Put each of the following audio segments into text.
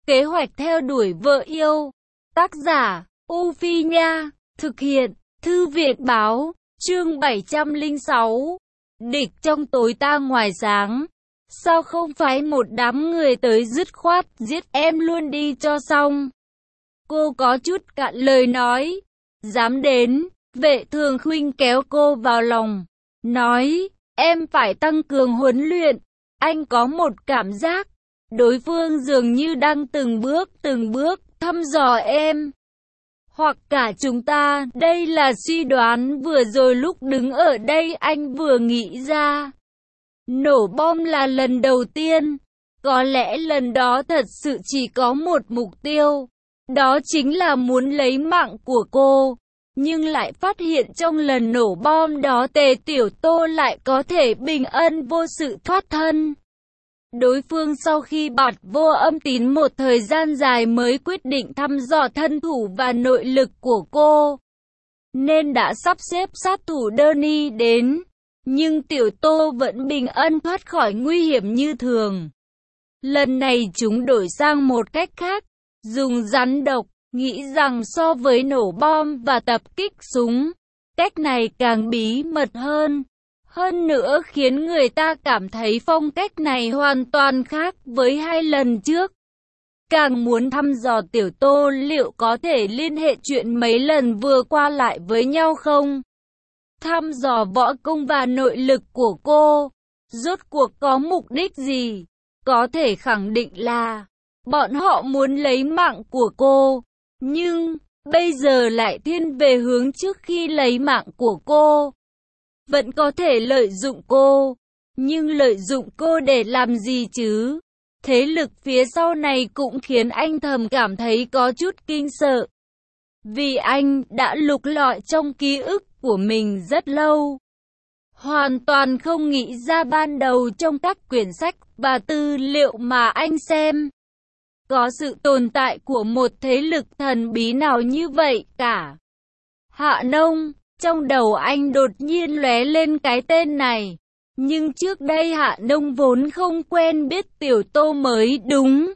Kế hoạch theo đuổi vợ yêu. Tác giả, U Phi Nha. Thực hiện, Thư viện Báo. Chương 706. Địch trong tối ta ngoài sáng. Sao không phái một đám người tới dứt khoát giết em luôn đi cho xong? Cô có chút cạn lời nói. Dám đến, Vệ Thường Khuynh kéo cô vào lòng. Nói, em phải tăng cường huấn luyện. Anh có một cảm giác, đối phương dường như đang từng bước thăm dò em. Hoặc cả chúng ta, đây là suy đoán vừa rồi lúc đứng ở đây anh vừa nghĩ ra. Nổ bom là lần đầu tiên. Có lẽ lần đó thật sự chỉ có một mục tiêu. Đó chính là muốn lấy mạng của cô. Nhưng lại phát hiện trong lần nổ bom đó Tề Tiểu Tô lại có thể bình an vô sự thoát thân. Đối phương sau khi bạt vô âm tín một thời gian dài mới quyết định thăm dò thân thủ và nội lực của cô. Nên đã sắp xếp sát thủ Donnie đến. Nhưng Tiểu Tô vẫn bình an thoát khỏi nguy hiểm như thường. Lần này chúng đổi sang một cách khác. Dùng rắn độc, nghĩ rằng so với nổ bom và tập kích súng, cách này càng bí mật hơn. Hơn nữa khiến người ta cảm thấy phong cách này hoàn toàn khác với hai lần trước. Càng muốn thăm dò Tiểu Tô liệu có thể liên hệ chuyện mấy lần vừa qua lại với nhau không? Thăm dò võ công và nội lực của cô, rốt cuộc có mục đích gì? Có thể khẳng định là bọn họ muốn lấy mạng của cô. Nhưng bây giờ lại thiên về hướng trước khi lấy mạng của cô. Vẫn có thể lợi dụng cô. Nhưng lợi dụng cô để làm gì chứ? Thế lực phía sau này cũng khiến anh thầm cảm thấy có chút kinh sợ. Vì anh đã lục lọi trong ký ức của mình rất lâu. Hoàn toàn không nghĩ ra ban đầu trong các quyển sách và tư liệu mà anh xem. Có sự tồn tại của một thế lực thần bí nào như vậy cả. Hạ Nông, trong đầu anh đột nhiên lóe lên cái tên này. Nhưng trước đây Hạ Nông vốn không quen biết Tiểu Tô mới đúng.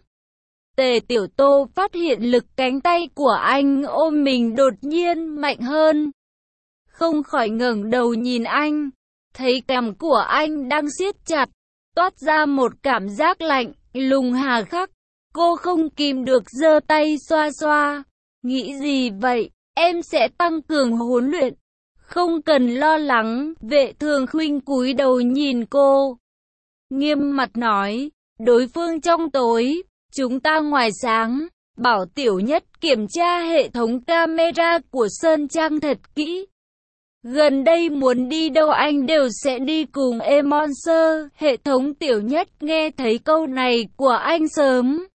Tề Tiểu Tô phát hiện lực cánh tay của anh ôm mình đột nhiên mạnh hơn. Không khỏi ngẩng đầu nhìn anh. Thấy cằm của anh đang siết chặt. Toát ra một cảm giác lạnh, lùng hà khắc. Cô không kìm được giơ tay xoa xoa. Nghĩ gì vậy? Em sẽ tăng cường huấn luyện. Không cần lo lắng. Vệ Thường Khuynh cúi đầu nhìn cô. Nghiêm mặt nói. Đối phương trong tối, chúng ta ngoài sáng. Bảo Tiểu Nhất kiểm tra hệ thống camera của Sơn Trang thật kỹ. Gần đây muốn đi đâu anh đều sẽ đi cùng Emon Sơ. Hệ thống Tiểu Nhất nghe thấy câu này của anh sớm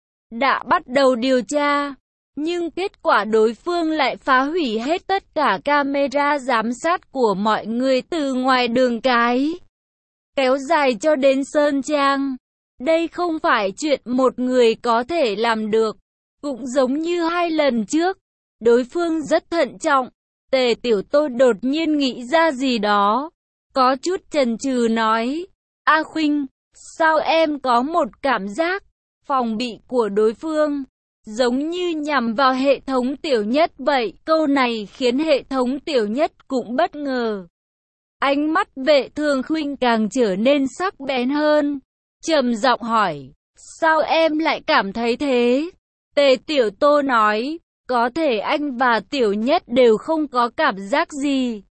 đã bắt đầu điều tra. Nhưng kết quả đối phương lại phá hủy hết tất cả camera giám sát của mọi người từ ngoài đường cái, kéo dài cho đến Sơn Trang. Đây không phải chuyện một người có thể làm được. Cũng giống như hai lần trước, đối phương rất thận trọng. Tề Tiểu Tô đột nhiên nghĩ ra gì đó, có chút chần chừ nói. A Khuynh, sao em có một cảm giác phòng bị của đối phương giống như nhằm vào hệ thống Tiểu Nhất vậy? Câu này khiến hệ thống Tiểu Nhất cũng bất ngờ. Ánh mắt Vệ Thường Khuynh càng trở nên sắc bén hơn, trầm giọng hỏi, sao em lại cảm thấy thế? Tề Tiểu Tô nói, có thể anh và Tiểu Nhất đều không có cảm giác gì.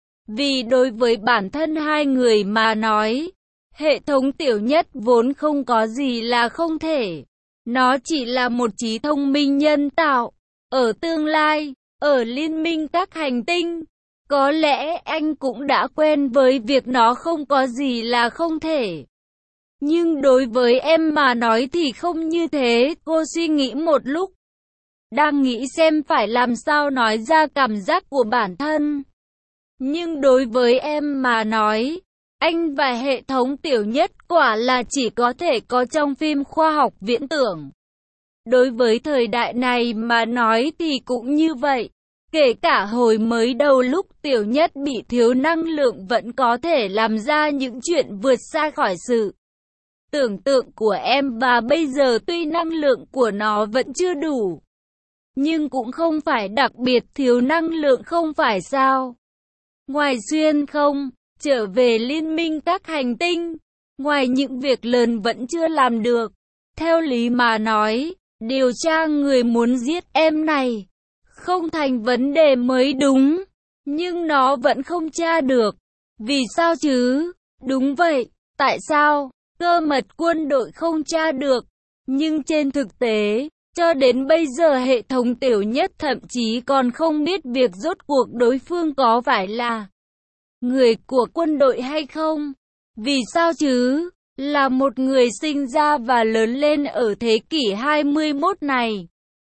Vì đối với bản thân hai người mà nói, hệ thống Tiểu Nhất vốn không có gì là không thể. Nó chỉ là một trí thông minh nhân tạo. Ở tương lai, ở liên minh các hành tinh, có lẽ anh cũng đã quen với việc nó không có gì là không thể. Nhưng đối với em mà nói thì không như thế. Cô suy nghĩ một lúc, đang nghĩ xem phải làm sao nói ra cảm giác của bản thân. Nhưng đối với em mà nói, anh và hệ thống Tiểu Nhất quả là chỉ có thể có trong phim khoa học viễn tưởng. Đối với thời đại này mà nói thì cũng như vậy. Kể cả hồi mới đầu lúc Tiểu Nhất bị thiếu năng lượng vẫn có thể làm ra những chuyện vượt xa khỏi sự tưởng tượng của em và bây giờ tuy năng lượng của nó vẫn chưa đủ, nhưng cũng không phải đặc biệt thiếu năng lượng không phải sao? Ngoài xuyên không, trở về liên minh các hành tinh, ngoài những việc lớn vẫn chưa làm được, theo lý mà nói, điều tra người muốn giết em này không thành vấn đề mới đúng, nhưng nó vẫn không tra được. Vì sao chứ? Đúng vậy, tại sao? Cơ mật quân đội không tra được, nhưng trên thực tế, cho đến bây giờ hệ thống tiểu nhất thậm chí còn không biết việc rốt cuộc đối phương có phải là người của quân đội hay không. Vì sao chứ? Là một người sinh ra và lớn lên ở thế kỷ 21 này.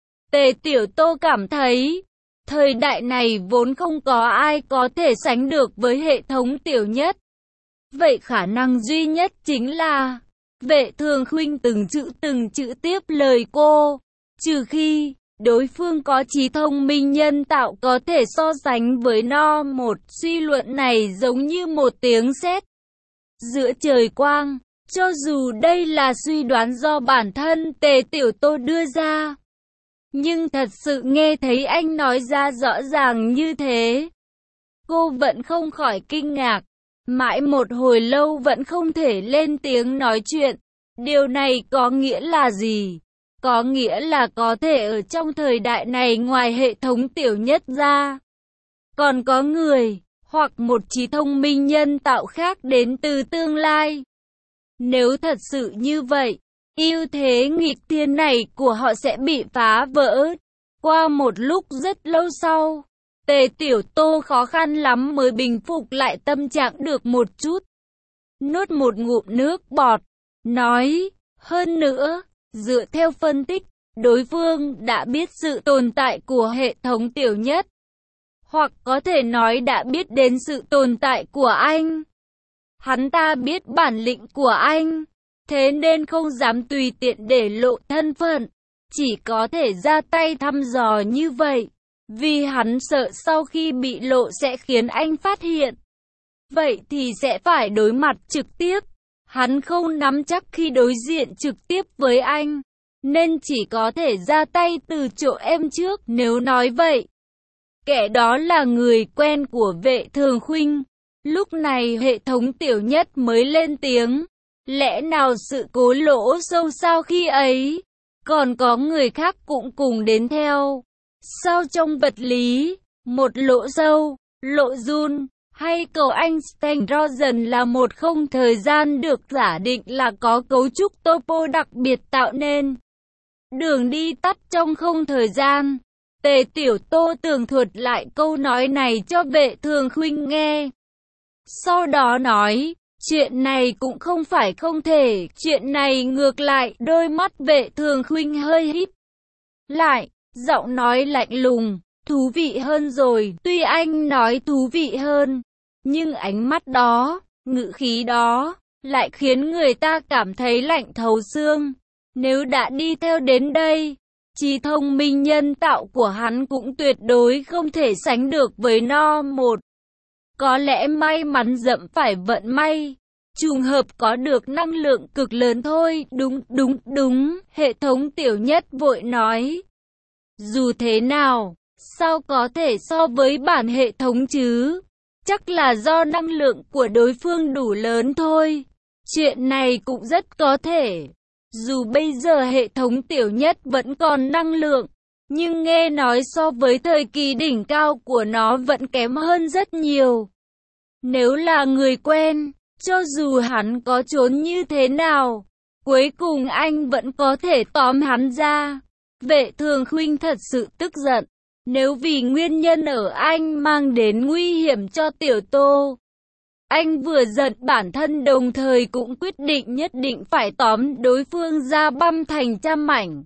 Tề Tiểu Tô cảm thấy, thời đại này vốn không có ai có thể sánh được với hệ thống tiểu nhất. Vậy khả năng duy nhất chính là Vệ Thường Khuynh từng chữ tiếp lời cô, trừ khi đối phương có trí thông minh nhân tạo có thể so sánh với nó. Một suy luận này giống như một tiếng sét giữa trời quang, cho dù đây là suy đoán do bản thân Tề Tiểu Tô đưa ra, nhưng thật sự nghe thấy anh nói ra rõ ràng như thế, cô vẫn không khỏi kinh ngạc, mãi một hồi lâu vẫn không thể lên tiếng nói chuyện. Điều này có nghĩa là gì? Có nghĩa là có thể ở trong thời đại này ngoài hệ thống tiểu nhất ra, còn có người, hoặc một trí thông minh nhân tạo khác đến từ tương lai. Nếu thật sự như vậy, ưu thế nghịch thiên này của họ sẽ bị phá vỡ. Qua một lúc rất lâu sau, Tề Tiểu Tô khó khăn lắm mới bình phục lại tâm trạng được một chút. Nuốt một ngụm nước bọt, nói, hơn nữa, dựa theo phân tích, đối phương đã biết sự tồn tại của hệ thống tiểu nhất. Hoặc có thể nói đã biết đến sự tồn tại của anh. Hắn ta biết bản lĩnh của anh, thế nên không dám tùy tiện để lộ thân phận, chỉ có thể ra tay thăm dò như vậy, vì hắn sợ sau khi bị lộ sẽ khiến anh phát hiện. Vậy thì sẽ phải đối mặt trực tiếp. Hắn không nắm chắc khi đối diện trực tiếp với anh, nên chỉ có thể ra tay từ chỗ em trước. Nếu nói vậy, kẻ đó là người quen của Vệ Thường Khuynh. Lúc này hệ thống tiểu nhất mới lên tiếng. Lẽ nào sự cố lỗ sâu sao khi ấy? Còn có người khác cũng cùng đến theo. Sao trong vật lý, một lỗ sâu, lộ Joule hay cầu Einstein-Rosen là một không thời gian được giả định là có cấu trúc topo đặc biệt tạo nên. Đường đi tắt trong không thời gian. Tề Tiểu Tô tường thuật lại câu nói này cho Vệ Thường Khuynh nghe. Sau đó nói, chuyện này cũng không phải không thể, chuyện này ngược lại. Đôi mắt Vệ Thường Khuynh hơi híp lại, giọng nói lạnh lùng, thú vị hơn rồi. Tuy anh nói thú vị hơn, nhưng ánh mắt đó, ngữ khí đó, lại khiến người ta cảm thấy lạnh thấu xương. Nếu đã đi theo đến đây, trí thông minh nhân tạo của hắn cũng tuyệt đối không thể sánh được với nó. Một, có lẽ may mắn dẫm phải vận may, trùng hợp có được năng lượng cực lớn thôi. Đúng, hệ thống tiểu nhất vội nói. Dù thế nào, sao có thể so với bản hệ thống chứ? Chắc là do năng lượng của đối phương đủ lớn thôi. Chuyện này cũng rất có thể. Dù bây giờ hệ thống tiểu nhất vẫn còn năng lượng, nhưng nghe nói so với thời kỳ đỉnh cao của nó vẫn kém hơn rất nhiều. Nếu là người quen, cho dù hắn có trốn như thế nào, cuối cùng anh vẫn có thể tóm hắn ra. Vệ Thường Khuynh thật sự tức giận. Nếu vì nguyên nhân ở anh mang đến nguy hiểm cho Tiểu Tô, anh vừa giận bản thân đồng thời cũng quyết định nhất định phải tóm đối phương ra băm thành trăm mảnh.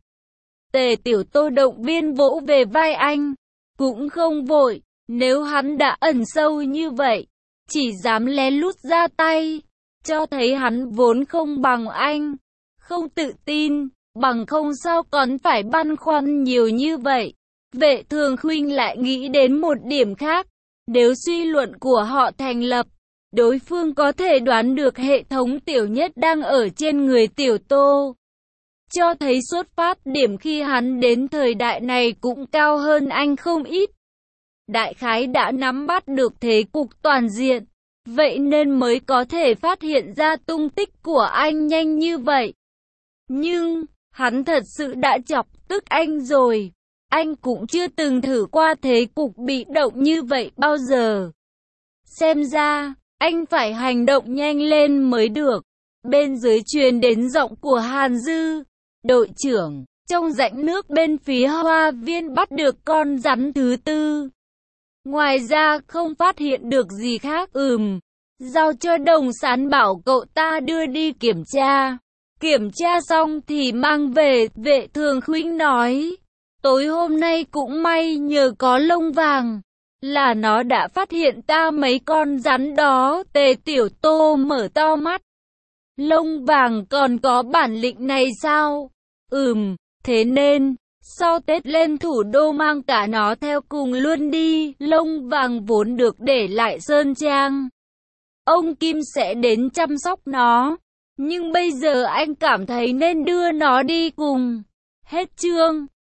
Tề Tiểu Tô động viên vỗ về vai anh, cũng không vội, nếu hắn đã ẩn sâu như vậy, chỉ dám lén lút ra tay, cho thấy hắn vốn không bằng anh, không tự tin, bằng không sao còn phải băn khoăn nhiều như vậy. Vệ Thường Khuynh lại nghĩ đến một điểm khác, nếu suy luận của họ thành lập, Đối phương có thể đoán được hệ thống tiểu nhất đang ở trên người tiểu Tô. Cho thấy xuất phát điểm khi hắn đến thời đại này cũng cao hơn anh không ít. Đại khái đã nắm bắt được thế cục toàn diện, vậy nên mới có thể phát hiện ra tung tích của anh nhanh như vậy. Nhưng, hắn thật sự đã chọc tức anh rồi. Anh cũng chưa từng thử qua thế cục bị động như vậy bao giờ. Xem ra, anh phải hành động nhanh lên mới được. Bên dưới truyền đến giọng của Hàn Dư. Đội trưởng, trong rãnh nước bên phía hoa viên bắt được con rắn thứ tư. Ngoài ra không phát hiện được gì khác. Giao cho Đồng Sán bảo cậu ta đưa đi kiểm tra. Kiểm tra xong thì mang về, Vệ Thường Khuynh nói. Tối hôm nay cũng may nhờ có lông vàng, là nó đã phát hiện ta mấy con rắn đó. Tề Tiểu Tô mở to mắt. Lông vàng còn có bản lĩnh này sao? Thế nên, sau Tết lên thủ đô mang cả nó theo cùng luôn đi. Lông vàng vốn được để lại Sơn Trang. Ông Kim sẽ đến chăm sóc nó. Nhưng bây giờ anh cảm thấy nên đưa nó đi cùng. Hết chương.